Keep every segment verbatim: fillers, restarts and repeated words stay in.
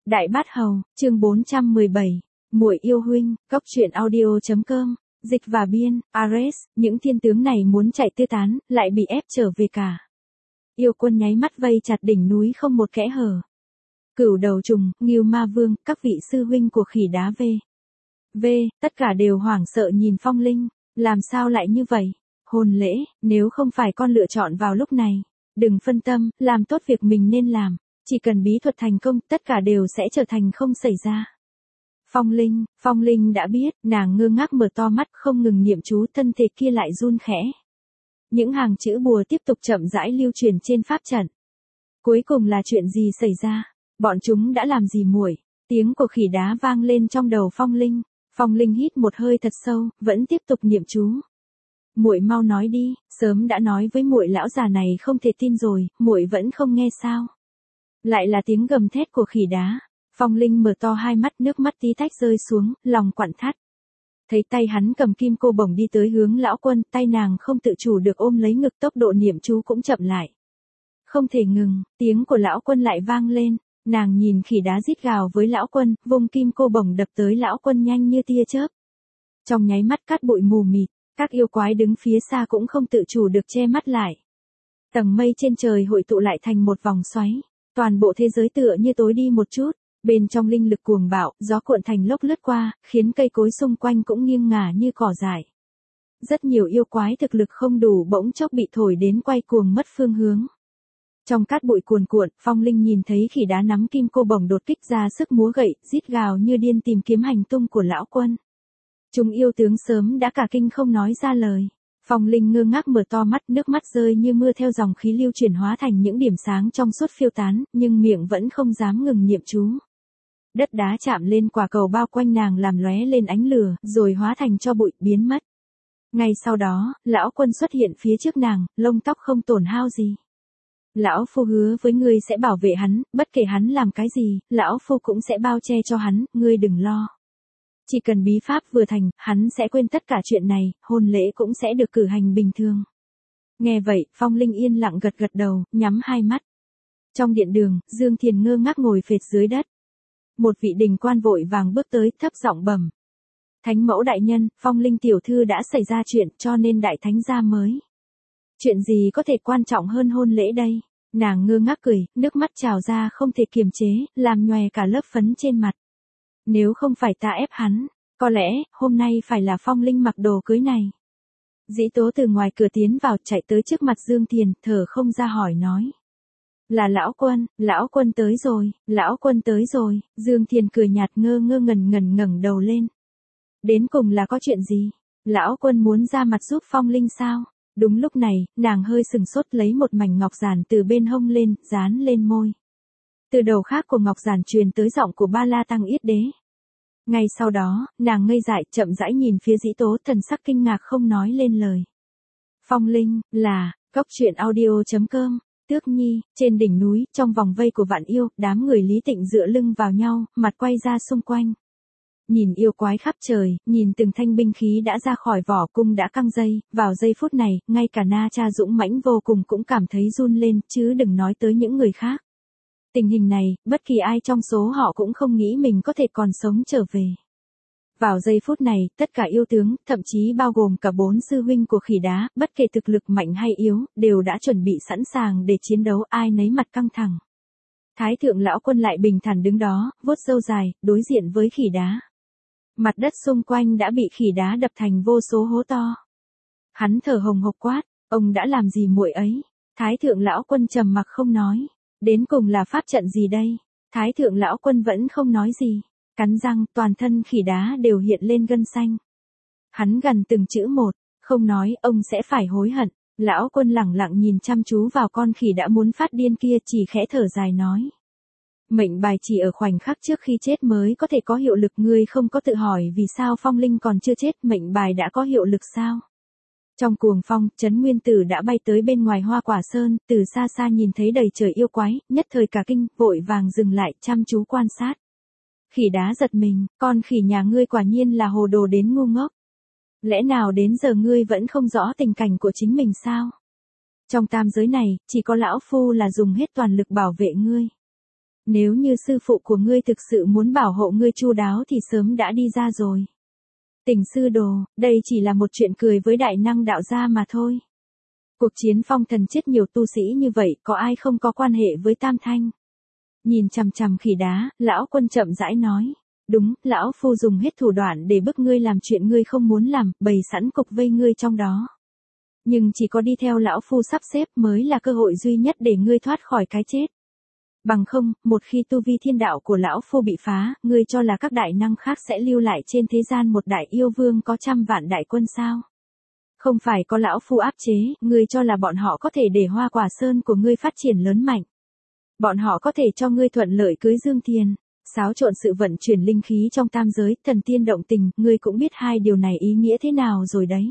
Đại Bát Hầu, chương bốn trăm mười bảy, Muội yêu huynh, Cốc truyện audio.com, dịch và biên, Ares, những thiên tướng này muốn chạy tứ tán, lại bị ép trở về cả. Yêu quân nháy mắt vây chặt đỉnh núi không một kẽ hở. Cửu đầu trùng, Ngưu Ma Vương, các vị sư huynh của khỉ đá V. V, tất cả đều hoảng sợ nhìn Phong Linh, làm sao lại như vậy? Hôn lễ, nếu không phải con lựa chọn vào lúc này, đừng phân tâm, làm tốt việc mình nên làm. Chỉ cần bí thuật thành công, tất cả đều sẽ trở thành không xảy ra. Phong Linh, Phong Linh đã biết, nàng ngơ ngác mở to mắt không ngừng niệm chú, thân thể kia lại run khẽ. Những hàng chữ bùa tiếp tục chậm rãi lưu truyền trên pháp trận. Cuối cùng là chuyện gì xảy ra? Bọn chúng đã làm gì muội? Tiếng của khỉ đá vang lên trong đầu Phong Linh. Phong Linh hít một hơi thật sâu, vẫn tiếp tục niệm chú. Muội mau nói đi, sớm đã nói với muội lão già này không thể tin rồi, muội vẫn không nghe sao? Lại là tiếng gầm thét của khỉ đá. Phong Linh mở to hai mắt, nước mắt tí tách rơi xuống, lòng quặn thắt. Thấy tay hắn cầm kim cô bổng đi tới hướng lão quân, tay nàng không tự chủ được ôm lấy ngực, tốc độ niệm chú cũng chậm lại. Không thể ngừng, tiếng của lão quân lại vang lên, nàng nhìn khỉ đá rít gào với lão quân, vung kim cô bổng đập tới lão quân nhanh như tia chớp. Trong nháy mắt cát bụi mù mịt, các yêu quái đứng phía xa cũng không tự chủ được che mắt lại. Tầng mây trên trời hội tụ lại thành một vòng xoáy. Toàn bộ thế giới tựa như tối đi một chút, bên trong linh lực cuồng bạo, gió cuộn thành lốc lướt qua, khiến cây cối xung quanh cũng nghiêng ngả như cỏ dại. Rất nhiều yêu quái thực lực không đủ bỗng chốc bị thổi đến quay cuồng mất phương hướng. Trong cát bụi cuồn cuộn, Phong Linh nhìn thấy khỉ đá nắm kim cô bổng đột kích ra sức múa gậy, rít gào như điên tìm kiếm hành tung của lão quân. Chúng yêu tướng sớm đã cả kinh không nói ra lời. Phong Linh ngơ ngác mở to mắt, nước mắt rơi như mưa theo dòng khí lưu chuyển hóa thành những điểm sáng trong suốt phiêu tán, nhưng miệng vẫn không dám ngừng niệm chú. Đất đá chạm lên quả cầu bao quanh nàng làm lóe lên ánh lửa, rồi hóa thành tro bụi, biến mất. Ngay sau đó, lão quân xuất hiện phía trước nàng, lông tóc không tổn hao gì. Lão phu hứa với ngươi sẽ bảo vệ hắn, bất kể hắn làm cái gì, lão phu cũng sẽ bao che cho hắn, ngươi đừng lo. Chỉ cần bí pháp vừa thành, hắn sẽ quên tất cả chuyện này, hôn lễ cũng sẽ được cử hành bình thường. Nghe vậy, Phong Linh yên lặng gật gật đầu, nhắm hai mắt. Trong điện đường, Dương Thiền ngơ ngác ngồi phệt dưới đất. Một vị đình quan vội vàng bước tới, thấp giọng bẩm. Thánh mẫu đại nhân, Phong Linh tiểu thư đã xảy ra chuyện, cho nên đại thánh gia mới. Chuyện gì có thể quan trọng hơn hôn lễ đây? Nàng ngơ ngác cười, nước mắt trào ra không thể kiềm chế, làm nhòe cả lớp phấn trên mặt. Nếu không phải ta ép hắn, có lẽ, hôm nay phải là Phong Linh mặc đồ cưới này. Dĩ Tố từ ngoài cửa tiến vào, chạy tới trước mặt Dương Thiền, thở không ra hỏi nói. Là lão quân, lão quân tới rồi, lão quân tới rồi, Dương Thiền cười nhạt ngơ ngơ ngẩn ngẩn ngẩng đầu lên. Đến cùng là có chuyện gì? Lão quân muốn ra mặt giúp Phong Linh sao? Đúng lúc này, nàng hơi sừng sốt lấy một mảnh ngọc giản từ bên hông lên, dán lên môi. Từ đầu khác của ngọc giản truyền tới giọng của Ba La Tăng Yết Đế. Ngay sau đó, nàng ngây dại, chậm rãi nhìn phía Dĩ Tố, thần sắc kinh ngạc không nói lên lời. Phong Linh, là, Cốc truyện audio.com, Tước Nhi, trên đỉnh núi, trong vòng vây của vạn yêu, đám người Lý Tịnh dựa lưng vào nhau, mặt quay ra xung quanh. Nhìn yêu quái khắp trời, nhìn từng thanh binh khí đã ra khỏi vỏ, cung đã căng dây, vào giây phút này, ngay cả Na Cha dũng mãnh vô cùng cũng cảm thấy run lên, chứ đừng nói tới những người khác. Tình hình này, bất kỳ ai trong số họ cũng không nghĩ mình có thể còn sống trở về. Vào giây phút này, tất cả yêu tướng, thậm chí bao gồm cả bốn sư huynh của khỉ đá, bất kể thực lực mạnh hay yếu, đều đã chuẩn bị sẵn sàng để chiến đấu, ai nấy mặt căng thẳng. Thái thượng lão quân lại bình thản đứng đó, vuốt râu dài, đối diện với khỉ đá. Mặt đất xung quanh đã bị khỉ đá đập thành vô số hố to. Hắn thở hồng hộc quát, ông đã làm gì muội ấy? Thái thượng lão quân trầm mặc không nói. Đến cùng là pháp trận gì đây? Thái thượng lão quân vẫn không nói gì. Cắn răng, toàn thân khỉ đá đều hiện lên gân xanh. Hắn gần từng chữ một, không nói, ông sẽ phải hối hận. Lão quân lẳng lặng nhìn chăm chú vào con khỉ đã muốn phát điên kia, chỉ khẽ thở dài nói. Mệnh bài chỉ ở khoảnh khắc trước khi chết mới có thể có hiệu lực, ngươi không có tự hỏi vì sao Phong Linh còn chưa chết, mệnh bài đã có hiệu lực sao? Trong cuồng phong, Trấn Nguyên Tử đã bay tới bên ngoài Hoa Quả Sơn, từ xa xa nhìn thấy đầy trời yêu quái, nhất thời cả kinh, vội vàng dừng lại, chăm chú quan sát. Khỉ đá giật mình, con khỉ nhà ngươi quả nhiên là hồ đồ đến ngu ngốc. Lẽ nào đến giờ ngươi vẫn không rõ tình cảnh của chính mình sao? Trong tam giới này, chỉ có lão phu là dùng hết toàn lực bảo vệ ngươi. Nếu như sư phụ của ngươi thực sự muốn bảo hộ ngươi chu đáo thì sớm đã đi ra rồi. Tỉnh sư đồ, đây chỉ là một chuyện cười với đại năng đạo gia mà thôi. Cuộc chiến phong thần chết nhiều tu sĩ như vậy, có ai không có quan hệ với Tam Thanh? Nhìn chằm chằm khỉ đá, lão quân chậm rãi nói. Đúng, lão phu dùng hết thủ đoạn để bức ngươi làm chuyện ngươi không muốn làm, bày sẵn cục vây ngươi trong đó. Nhưng chỉ có đi theo lão phu sắp xếp mới là cơ hội duy nhất để ngươi thoát khỏi cái chết. Bằng không, một khi tu vi thiên đạo của lão phu bị phá, ngươi cho là các đại năng khác sẽ lưu lại trên thế gian một đại yêu vương có trăm vạn đại quân sao? Không phải có lão phu áp chế, ngươi cho là bọn họ có thể để Hoa Quả Sơn của ngươi phát triển lớn mạnh. Bọn họ có thể cho ngươi thuận lợi cưới Dương Thiền, xáo trộn sự vận chuyển linh khí trong tam giới, thần tiên động tình, ngươi cũng biết hai điều này ý nghĩa thế nào rồi đấy.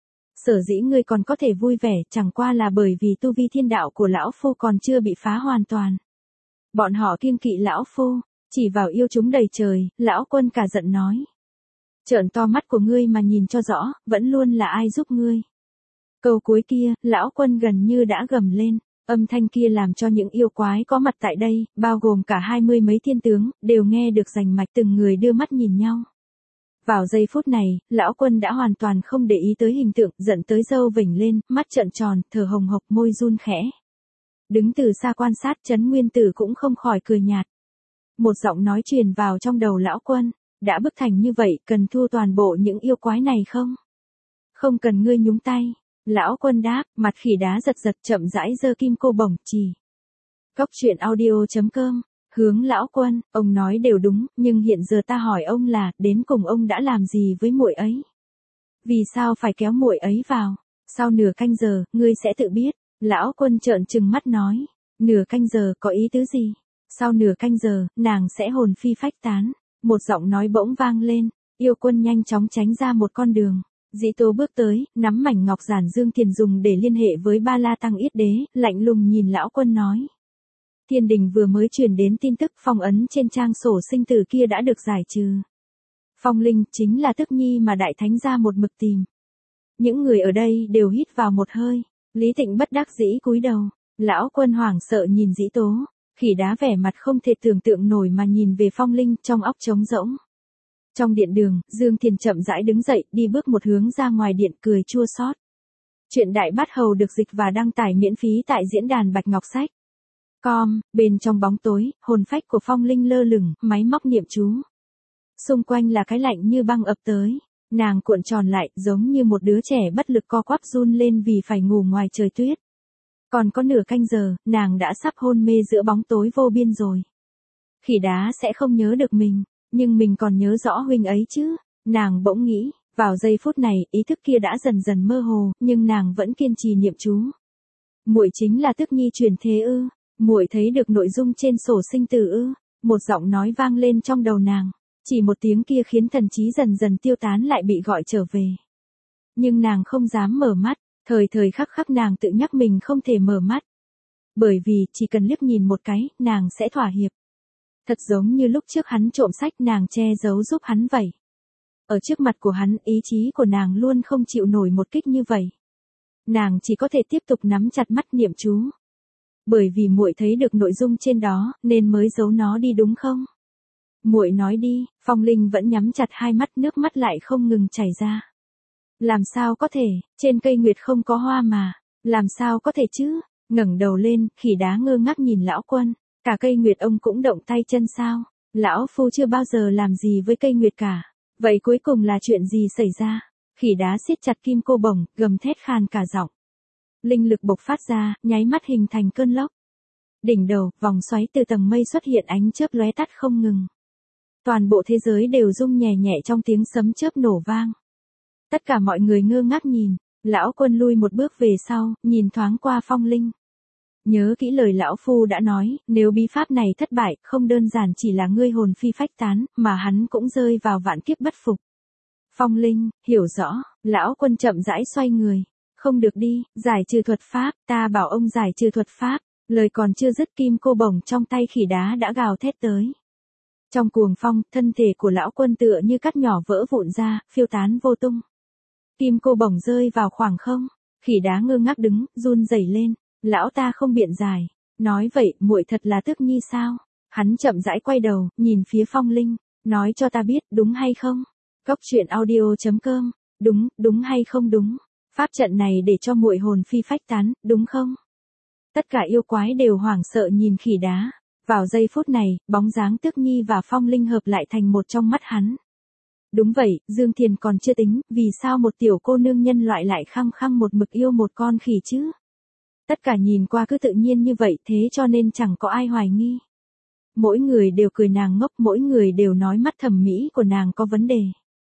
Sở dĩ ngươi còn có thể vui vẻ, chẳng qua là bởi vì tu vi thiên đạo của lão phu còn chưa bị phá hoàn toàn. Bọn họ kiêng kỵ lão phu, chỉ vào yêu chúng đầy trời, lão quân cả giận nói. Trợn to mắt của ngươi mà nhìn cho rõ, vẫn luôn là ai giúp ngươi. Câu cuối kia, lão quân gần như đã gầm lên, âm thanh kia làm cho những yêu quái có mặt tại đây, bao gồm cả hai mươi mấy thiên tướng, đều nghe được rành mạch, từng người đưa mắt nhìn nhau. Vào giây phút này, lão quân đã hoàn toàn không để ý tới hình tượng, giận tới râu vểnh lên, mắt trợn tròn, thở hồng hộc, môi run khẽ. Đứng từ xa quan sát, Trấn Nguyên Tử cũng không khỏi cười nhạt. Một giọng nói truyền vào trong đầu lão quân, đã bức thành như vậy, cần thu toàn bộ những yêu quái này không? Không cần ngươi nhúng tay. Lão quân đáp, mặt khỉ đá giật giật, chậm rãi giơ kim cô bổng chỉ. Cốc truyện audio chấm com, hướng lão quân, ông nói đều đúng, nhưng hiện giờ ta hỏi ông là, đến cùng ông đã làm gì với muội ấy? Vì sao phải kéo muội ấy vào? Sau nửa canh giờ, ngươi sẽ tự biết. Lão quân trợn trừng mắt nói, nửa canh giờ có ý tứ gì? Sau nửa canh giờ, nàng sẽ hồn phi phách tán. Một giọng nói bỗng vang lên, yêu quân nhanh chóng tránh ra một con đường. Dĩ Tố bước tới, nắm mảnh ngọc giản Dương Thiền dùng để liên hệ với Ba La Tăng Yết Đế, lạnh lùng nhìn lão quân nói. Thiên đình vừa mới truyền đến tin tức phong ấn trên trang sổ sinh tử kia đã được giải trừ. Phong linh chính là tức nhi mà đại thánh gia một mực tìm. Những người ở đây đều hít vào một hơi, Lý Tịnh bất đắc dĩ cúi đầu, lão quân hoảng sợ nhìn Dĩ Tố, khỉ đá vẻ mặt không thể tưởng tượng nổi mà nhìn về phong linh trong óc trống rỗng. Trong điện đường, Dương Thiền chậm rãi đứng dậy, đi bước một hướng ra ngoài điện, cười chua xót. Chuyện Đại Bát Hầu được dịch và đăng tải miễn phí tại diễn đàn Bạch Ngọc Sách. Com, bên trong bóng tối, hồn phách của phong linh lơ lửng, máy móc niệm chú. Xung quanh là cái lạnh như băng ập tới, nàng cuộn tròn lại, giống như một đứa trẻ bất lực co quắp run lên vì phải ngủ ngoài trời tuyết. Còn có nửa canh giờ, nàng đã sắp hôn mê giữa bóng tối vô biên rồi. Khỉ đá sẽ không nhớ được mình. Nhưng mình còn nhớ rõ huynh ấy chứ, nàng bỗng nghĩ, vào giây phút này, ý thức kia đã dần dần mơ hồ, nhưng nàng vẫn kiên trì niệm chú. Muội chính là tức nhi truyền thế ư? Muội thấy được nội dung trên sổ sinh tử ư? Một giọng nói vang lên trong đầu nàng, chỉ một tiếng kia khiến thần trí dần dần tiêu tán lại bị gọi trở về. Nhưng nàng không dám mở mắt, thời thời khắc khắc nàng tự nhắc mình không thể mở mắt. Bởi vì, chỉ cần liếc nhìn một cái, nàng sẽ thỏa hiệp. Thật giống như lúc trước hắn trộm sách nàng che giấu giúp hắn vậy. Ở trước mặt của hắn, ý chí của nàng luôn không chịu nổi một kích như vậy. Nàng chỉ có thể tiếp tục nắm chặt mắt niệm chú. Bởi vì muội thấy được nội dung trên đó, nên mới giấu nó đi đúng không? Muội nói đi, phong linh vẫn nhắm chặt hai mắt, nước mắt lại không ngừng chảy ra. Làm sao có thể, trên cây nguyệt không có hoa mà, làm sao có thể chứ? Ngẩng đầu lên, khỉ đá ngơ ngác nhìn lão quân. Cả cây nguyệt ông cũng động tay chân sao? Lão phu chưa bao giờ làm gì với cây nguyệt cả. Vậy cuối cùng là chuyện gì xảy ra? Khỉ đá siết chặt kim cô bổng, gầm thét khan cả giọng. Linh lực bộc phát ra, nháy mắt hình thành cơn lốc. Đỉnh đầu, vòng xoáy từ tầng mây xuất hiện, ánh chớp lóe tắt không ngừng. Toàn bộ thế giới đều rung nhẹ nhẹ trong tiếng sấm chớp nổ vang. Tất cả mọi người ngơ ngác nhìn, lão quân lui một bước về sau, nhìn thoáng qua phong linh. Nhớ kỹ lời lão phu đã nói, nếu bí pháp này thất bại, không đơn giản chỉ là ngươi hồn phi phách tán, mà hắn cũng rơi vào vạn kiếp bất phục. Phong linh, hiểu rõ, lão quân chậm rãi xoay người. Không được đi, giải trừ thuật pháp, ta bảo ông giải trừ thuật pháp. Lời còn chưa dứt, kim cô bổng trong tay khỉ đá đã gào thét tới. Trong cuồng phong, thân thể của lão quân tựa như cắt nhỏ vỡ vụn ra, phiêu tán vô tung. Kim cô bổng rơi vào khoảng không, khỉ đá ngơ ngác đứng, run rẩy lên. Lão ta không biện giải, nói vậy, muội thật là tức nhi sao? Hắn chậm rãi quay đầu, nhìn phía Phong Linh, nói cho ta biết, đúng hay không? Cốc truyện audio chấm com, đúng, đúng hay không đúng? Pháp trận này để cho muội hồn phi phách tán, đúng không? Tất cả yêu quái đều hoảng sợ nhìn khỉ đá. Vào giây phút này, bóng dáng Tước Nhi và Phong Linh hợp lại thành một trong mắt hắn. Đúng vậy, Dương Thiền còn chưa tính, vì sao một tiểu cô nương nhân loại lại khăng khăng một mực yêu một con khỉ chứ? Tất cả nhìn qua cứ tự nhiên như vậy, thế cho nên chẳng có ai hoài nghi. Mỗi người đều cười nàng ngốc, mỗi người đều nói mắt thẩm mỹ của nàng có vấn đề.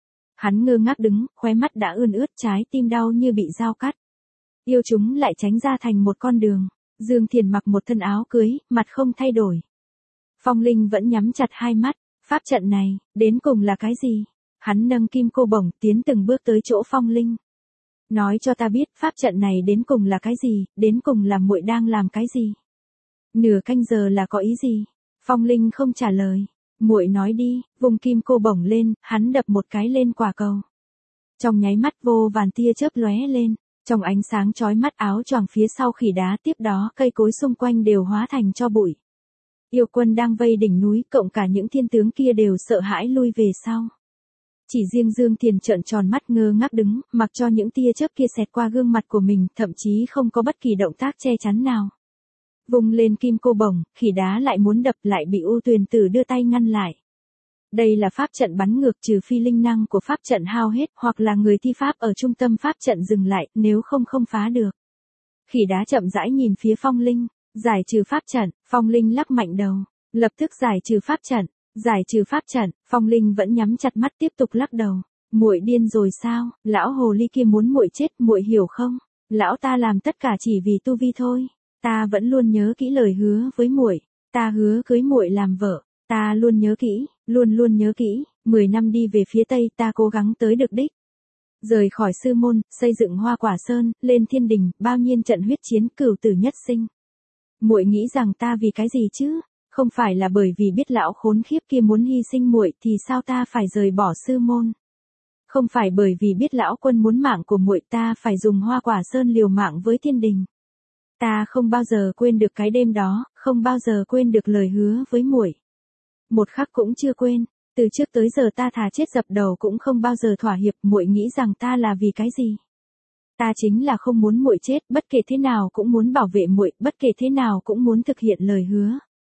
Hắn ngơ ngác đứng, khóe mắt đã ươn ướt, trái tim đau như bị dao cắt. Yêu chúng lại tránh ra thành một con đường. Dương Thiền mặc một thân áo cưới, mặt không thay đổi. Phong Linh vẫn nhắm chặt hai mắt. Pháp trận này, đến cùng là cái gì? Hắn nâng kim cô bổng, tiến từng bước tới chỗ Phong Linh. Nói cho ta biết, pháp trận này đến cùng là cái gì, đến cùng là muội đang làm cái gì? Nửa canh giờ là có ý gì? Phong Linh không trả lời. Muội nói đi, vùng kim cô bổng lên, hắn đập một cái lên quả cầu. Trong nháy mắt vô vàn tia chớp lóe lên, trong ánh sáng chói mắt áo choàng phía sau khỉ đá, tiếp đó cây cối xung quanh đều hóa thành tro bụi. Yêu quân đang vây đỉnh núi, cộng cả những thiên tướng kia đều sợ hãi lui về sau. Chỉ riêng Dương Thiền trợn tròn mắt ngơ ngác đứng, mặc cho những tia chớp kia xẹt qua gương mặt của mình, thậm chí không có bất kỳ động tác che chắn nào. Vùng lên kim cô bổng, khỉ đá lại muốn đập, lại bị U Tuyền Tử đưa tay ngăn lại. Đây là pháp trận bắn ngược, trừ phi linh năng của pháp trận hao hết, hoặc là người thi pháp ở trung tâm pháp trận dừng lại, nếu không không phá được. Khỉ đá chậm rãi nhìn phía Phong Linh, giải trừ pháp trận. Phong Linh lắc mạnh đầu, lập tức giải trừ pháp trận. Giải trừ pháp trận. Phong Linh vẫn nhắm chặt mắt tiếp tục lắc đầu. Muội điên rồi sao? Lão hồ ly kia muốn muội chết, muội hiểu không? Lão ta làm tất cả chỉ vì tu vi thôi. Ta vẫn luôn nhớ kỹ lời hứa với muội, ta hứa cưới muội làm vợ, ta luôn nhớ kỹ, luôn luôn nhớ kỹ. Mười năm đi về phía tây, ta cố gắng tới được đích. Rời khỏi sư môn, xây dựng Hoa Quả Sơn, lên thiên đình, bao nhiêu trận huyết chiến, cửu tử nhất sinh. Muội nghĩ rằng ta vì cái gì chứ? Không phải là bởi vì biết lão khốn khiếp kia muốn hy sinh muội thì sao ta phải rời bỏ sư môn? Không phải bởi vì biết lão quân muốn mạng của muội ta phải dùng Hoa Quả Sơn liều mạng với thiên đình. Ta không bao giờ quên được cái đêm đó, không bao giờ quên được lời hứa với muội. Một khắc cũng chưa quên, từ trước tới giờ ta thà chết dập đầu cũng không bao giờ thỏa hiệp. Muội nghĩ rằng ta là vì cái gì? Ta chính là không muốn muội chết, bất kể thế nào cũng muốn bảo vệ muội, bất kể thế nào cũng muốn thực hiện lời hứa.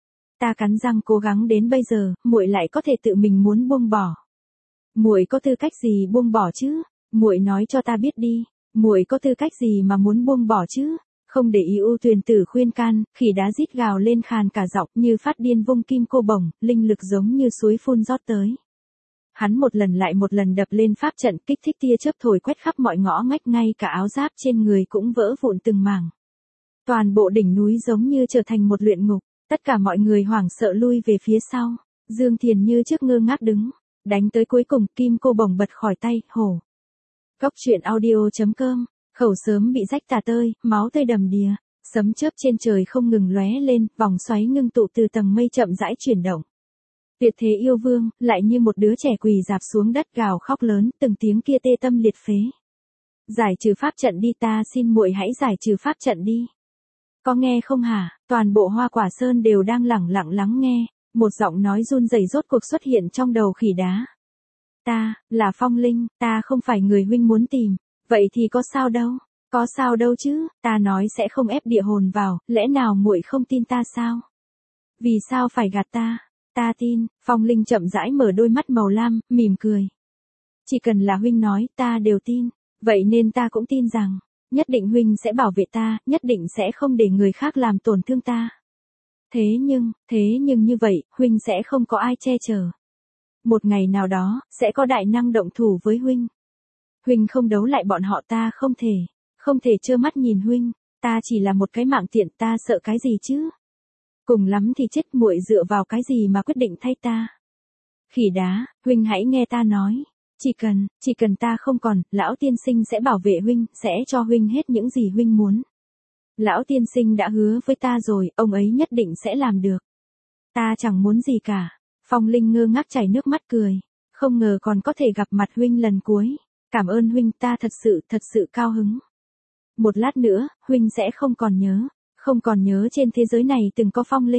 Ta cắn răng cố gắng đến bây giờ, muội lại có thể tự mình muốn buông bỏ. Muội có tư cách gì buông bỏ chứ? Muội nói cho ta biết đi, muội có tư cách gì mà muốn buông bỏ chứ? Không để ý U Tuyền Tử khuyên can, khỉ đá rít gào lên khàn cả giọng, như phát điên vung kim cô bổng, linh lực giống như suối phun rót tới. Hắn một lần lại một lần đập lên pháp trận, kích thích tia chớp thổi quét khắp mọi ngõ ngách, ngay cả áo giáp trên người cũng vỡ vụn từng mảng. Toàn bộ đỉnh núi giống như trở thành một luyện ngục, tất cả mọi người hoảng sợ lui về phía sau. Dương Thiền như trước ngơ ngác đứng, đánh tới cuối cùng, kim cô bổng bật khỏi tay, hổ. Cốc truyện audio chấm com. Khẩu sớm bị rách tả tơi, máu tươi đầm đìa, sấm chớp trên trời không ngừng lóe lên, vòng xoáy ngưng tụ từ tầng mây chậm rãi chuyển động. Tuyệt thế yêu vương, lại như một đứa trẻ quỳ rạp xuống đất gào khóc lớn, từng tiếng kia tê tâm liệt phế. Giải trừ pháp trận đi, ta xin muội hãy giải trừ pháp trận đi. Có nghe không hả? Toàn bộ Hoa Quả Sơn đều đang lẳng lặng lắng nghe, một giọng nói run rẩy rốt cuộc xuất hiện trong đầu khỉ đá. Ta, là Phong Linh, ta không phải người huynh muốn tìm. Vậy thì có sao đâu, có sao đâu chứ, ta nói sẽ không ép địa hồn vào, lẽ nào muội không tin ta sao? Vì sao phải gạt ta? Ta tin. Phong Linh chậm rãi mở đôi mắt màu lam, mỉm cười. Chỉ cần là huynh nói, ta đều tin, vậy nên ta cũng tin rằng, nhất định huynh sẽ bảo vệ ta, nhất định sẽ không để người khác làm tổn thương ta. Thế nhưng, thế nhưng như vậy, huynh sẽ không có ai che chở. Một ngày nào đó, sẽ có đại năng động thủ với huynh. Huynh không đấu lại bọn họ, ta không thể, không thể trơ mắt nhìn huynh, ta chỉ là một cái mạng tiện, ta sợ cái gì chứ? Cùng lắm thì chết, muội dựa vào cái gì mà quyết định thay ta? Khỉ đá, huynh hãy nghe ta nói, chỉ cần, chỉ cần ta không còn, lão tiên sinh sẽ bảo vệ huynh, sẽ cho huynh hết những gì huynh muốn. Lão tiên sinh đã hứa với ta rồi, ông ấy nhất định sẽ làm được. Ta chẳng muốn gì cả. Phong Linh ngơ ngác chảy nước mắt cười, không ngờ còn có thể gặp mặt huynh lần cuối. Cảm ơn huynh, ta thật sự, thật sự cao hứng. Một lát nữa, huynh sẽ không còn nhớ, không còn nhớ trên thế giới này từng có Phong Linh.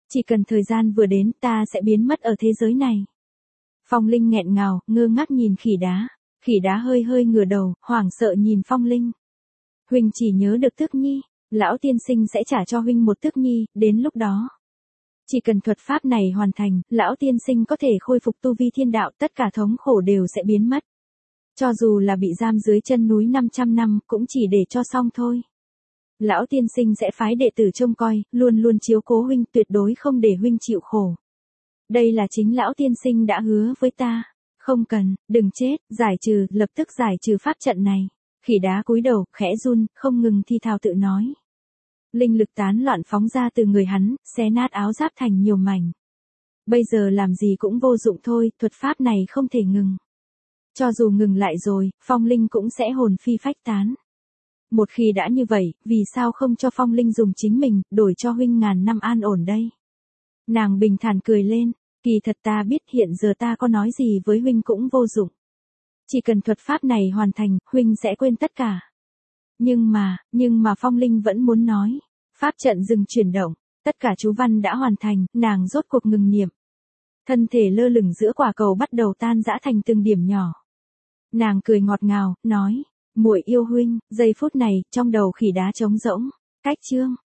Chỉ cần thời gian vừa đến ta sẽ biến mất ở thế giới này. Phong Linh nghẹn ngào, ngơ ngác nhìn khỉ đá. Khỉ đá hơi hơi ngửa đầu, hoảng sợ nhìn Phong Linh. Huynh chỉ nhớ được Tước Nhi, lão tiên sinh sẽ trả cho huynh một Tước Nhi, đến lúc đó. Chỉ cần thuật pháp này hoàn thành, lão tiên sinh có thể khôi phục tu vi thiên đạo, tất cả thống khổ đều sẽ biến mất. Cho dù là bị giam dưới chân núi năm trăm năm, cũng chỉ để cho xong thôi. Lão tiên sinh sẽ phái đệ tử trông coi, luôn luôn chiếu cố huynh, tuyệt đối không để huynh chịu khổ. Đây là chính lão tiên sinh đã hứa với ta. Không cần, đừng chết, giải trừ, lập tức giải trừ pháp trận này. Khỉ đá cúi đầu, khẽ run, không ngừng thi thào tự nói. Linh lực tán loạn phóng ra từ người hắn, xé nát áo giáp thành nhiều mảnh. Bây giờ làm gì cũng vô dụng thôi, thuật pháp này không thể ngừng. Cho dù ngừng lại rồi, Phong Linh cũng sẽ hồn phi phách tán. Một khi đã như vậy, vì sao không cho Phong Linh dùng chính mình, đổi cho huynh ngàn năm an ổn đây? Nàng bình thản cười lên, kỳ thật ta biết hiện giờ ta có nói gì với huynh cũng vô dụng. Chỉ cần thuật pháp này hoàn thành, huynh sẽ quên tất cả. Nhưng mà, nhưng mà Phong Linh vẫn muốn nói. Pháp trận dừng chuyển động, tất cả chú văn đã hoàn thành, nàng rốt cuộc ngừng niệm. Thân thể lơ lửng giữa quả cầu bắt đầu tan rã thành từng điểm nhỏ. Nàng cười ngọt ngào, nói, muội yêu huynh, giây phút này, trong đầu khỉ đá trống rỗng. Cách chương